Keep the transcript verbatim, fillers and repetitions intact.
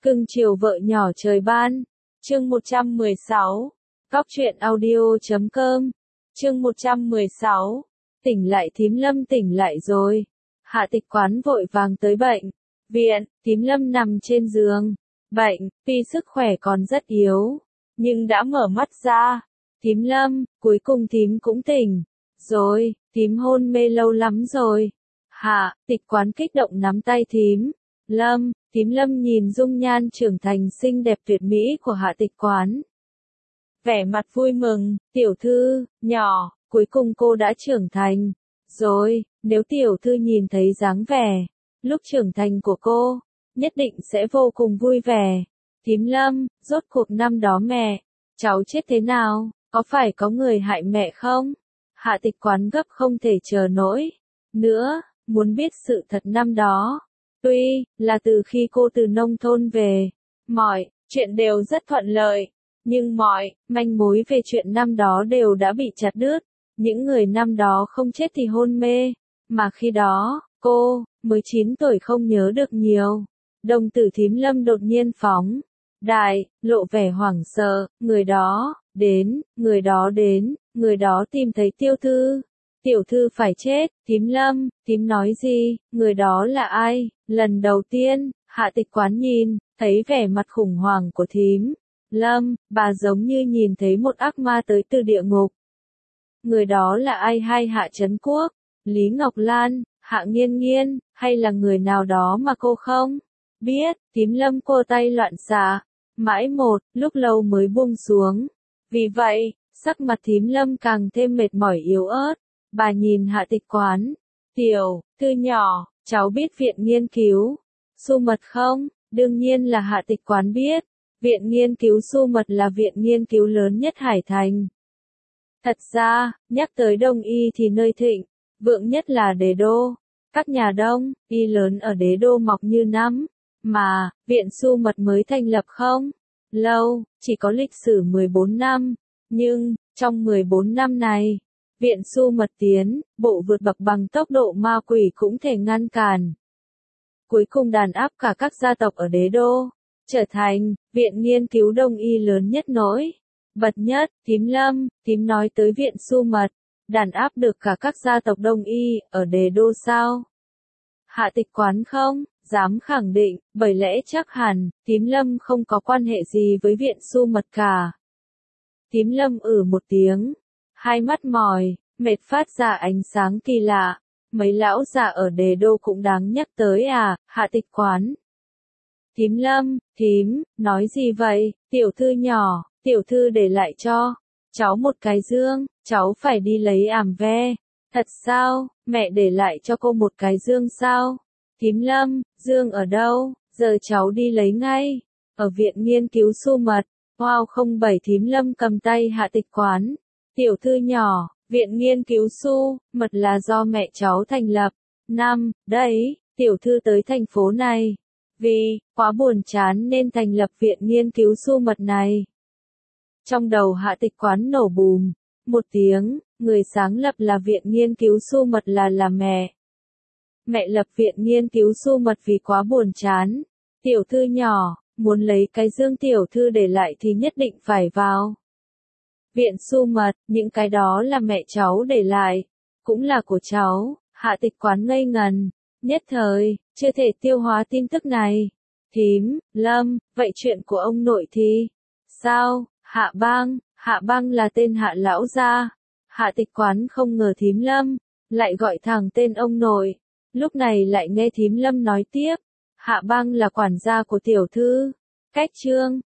Cưng chiều vợ nhỏ trời ban. Chương một trăm mười sáu. Góc truyện audio chấm com. Chương một trăm mười sáu. Tỉnh lại thím Lâm tỉnh lại rồi. Hạ Tịch Quán vội vàng tới bệnh viện, thím Lâm nằm trên giường. Bệnh, tuy sức khỏe còn rất yếu, nhưng đã mở mắt ra. Thím Lâm, cuối cùng thím cũng tỉnh. Rồi, thím hôn mê lâu lắm rồi. Hạ Tịch Quán kích động nắm tay thím Lâm, thím Lâm nhìn dung nhan trưởng thành xinh đẹp tuyệt mỹ của Hạ Tịch Quán. Vẻ mặt vui mừng, tiểu thư, nhỏ, cuối cùng cô đã trưởng thành. Rồi, nếu tiểu thư nhìn thấy dáng vẻ, lúc trưởng thành của cô, nhất định sẽ vô cùng vui vẻ. Thím Lâm, rốt cuộc năm đó mẹ, cháu chết thế nào, có phải có người hại mẹ không? Hạ Tịch Quán gấp không thể chờ nổi nữa, muốn biết sự thật năm đó. Tuy là từ khi cô từ nông thôn về, mọi chuyện đều rất thuận lợi, nhưng mọi manh mối về chuyện năm đó đều đã bị chặt đứt. Những người năm đó không chết thì hôn mê, mà khi đó, cô mới chín tuổi không nhớ được nhiều. Đồng tử thím Lâm đột nhiên phóng đại, lộ vẻ hoảng sợ, người đó đến, người đó đến, người đó tìm thấy tiểu thư. Tiểu thư phải chết, thím Lâm, thím nói gì, người đó là ai? Lần đầu tiên, Hạ Tịch Quán nhìn, thấy vẻ mặt khủng hoảng của thím Lâm, bà giống như nhìn thấy một ác ma tới từ địa ngục. Người đó là ai, hay Hạ Trấn Quốc, Lý Ngọc Lan, Hạ Nghiên Nghiên, hay là người nào đó mà cô không biết? Thím Lâm cô tay loạn xạ, mãi một lúc lâu mới buông xuống. Vì vậy, sắc mặt thím Lâm càng thêm mệt mỏi yếu ớt. Bà nhìn Hạ Tịch Quán, tiểu thư nhỏ, cháu biết viện nghiên cứu Su Mật không? Đương nhiên là Hạ Tịch Quán biết. Viện nghiên cứu Su Mật là viện nghiên cứu lớn nhất Hải Thành. Thật ra, nhắc tới Đông y thì nơi thịnh vượng nhất là Đế Đô. Các nhà Đông y lớn ở Đế Đô mọc như nấm, mà viện Su Mật mới thành lập không lâu, chỉ có lịch sử mười bốn năm, nhưng trong mười bốn năm này, viện Su Mật tiến bộ vượt bậc bằng tốc độ ma quỷ cũng thể ngăn cản. Cuối cùng đàn áp cả các gia tộc ở Đế Đô, trở thành viện nghiên cứu Đông y lớn nhất nổi bật nhất. Thím Lâm, thím nói tới viện Su Mật, đàn áp được cả các gia tộc Đông y ở Đế Đô sao? Hạ Tịch Quán không dám khẳng định, bởi lẽ chắc hẳn thím Lâm không có quan hệ gì với viện Su Mật cả. Thím Lâm ử một tiếng, hai mắt mỏi, mệt phát ra ánh sáng kỳ lạ. Mấy lão già ở Đế Đô cũng đáng nhắc tới à? Hạ Tịch Quán. Thím Lâm, thím, nói gì vậy? Tiểu thư nhỏ, tiểu thư để lại cho cháu một cái dương, cháu phải đi lấy ảm ve. Thật sao? Mẹ để lại cho cô một cái dương sao? Thím Lâm, dương ở đâu? Giờ cháu đi lấy ngay. Ở viện nghiên cứu Su Mật. Wow không bảy thím Lâm cầm tay Hạ Tịch Quán. Tiểu thư nhỏ, viện nghiên cứu Su Mật là do mẹ cháu thành lập. Năm, đấy, tiểu thư tới thành phố này. Vì quá buồn chán nên thành lập viện nghiên cứu Su Mật này. Trong đầu Hạ Tịch Quán nổ bùm một tiếng, người sáng lập là viện nghiên cứu Su Mật là là mẹ. Mẹ lập viện nghiên cứu Su Mật vì quá buồn chán. Tiểu thư nhỏ, muốn lấy cái dương tiểu thư để lại thì nhất định phải vào viện Su Mật, những cái đó là mẹ cháu để lại, cũng là của cháu. Hạ Tịch Quán ngây ngần, nhất thời chưa thể tiêu hóa tin tức này. Thím Lâm, vậy chuyện của ông nội thì sao? Hạ Bang, Hạ Bang là tên Hạ lão gia. Hạ Tịch Quán không ngờ thím Lâm lại gọi thẳng tên ông nội. Lúc này lại nghe thím Lâm nói tiếp, Hạ Bang là quản gia của tiểu thư. Cách Trương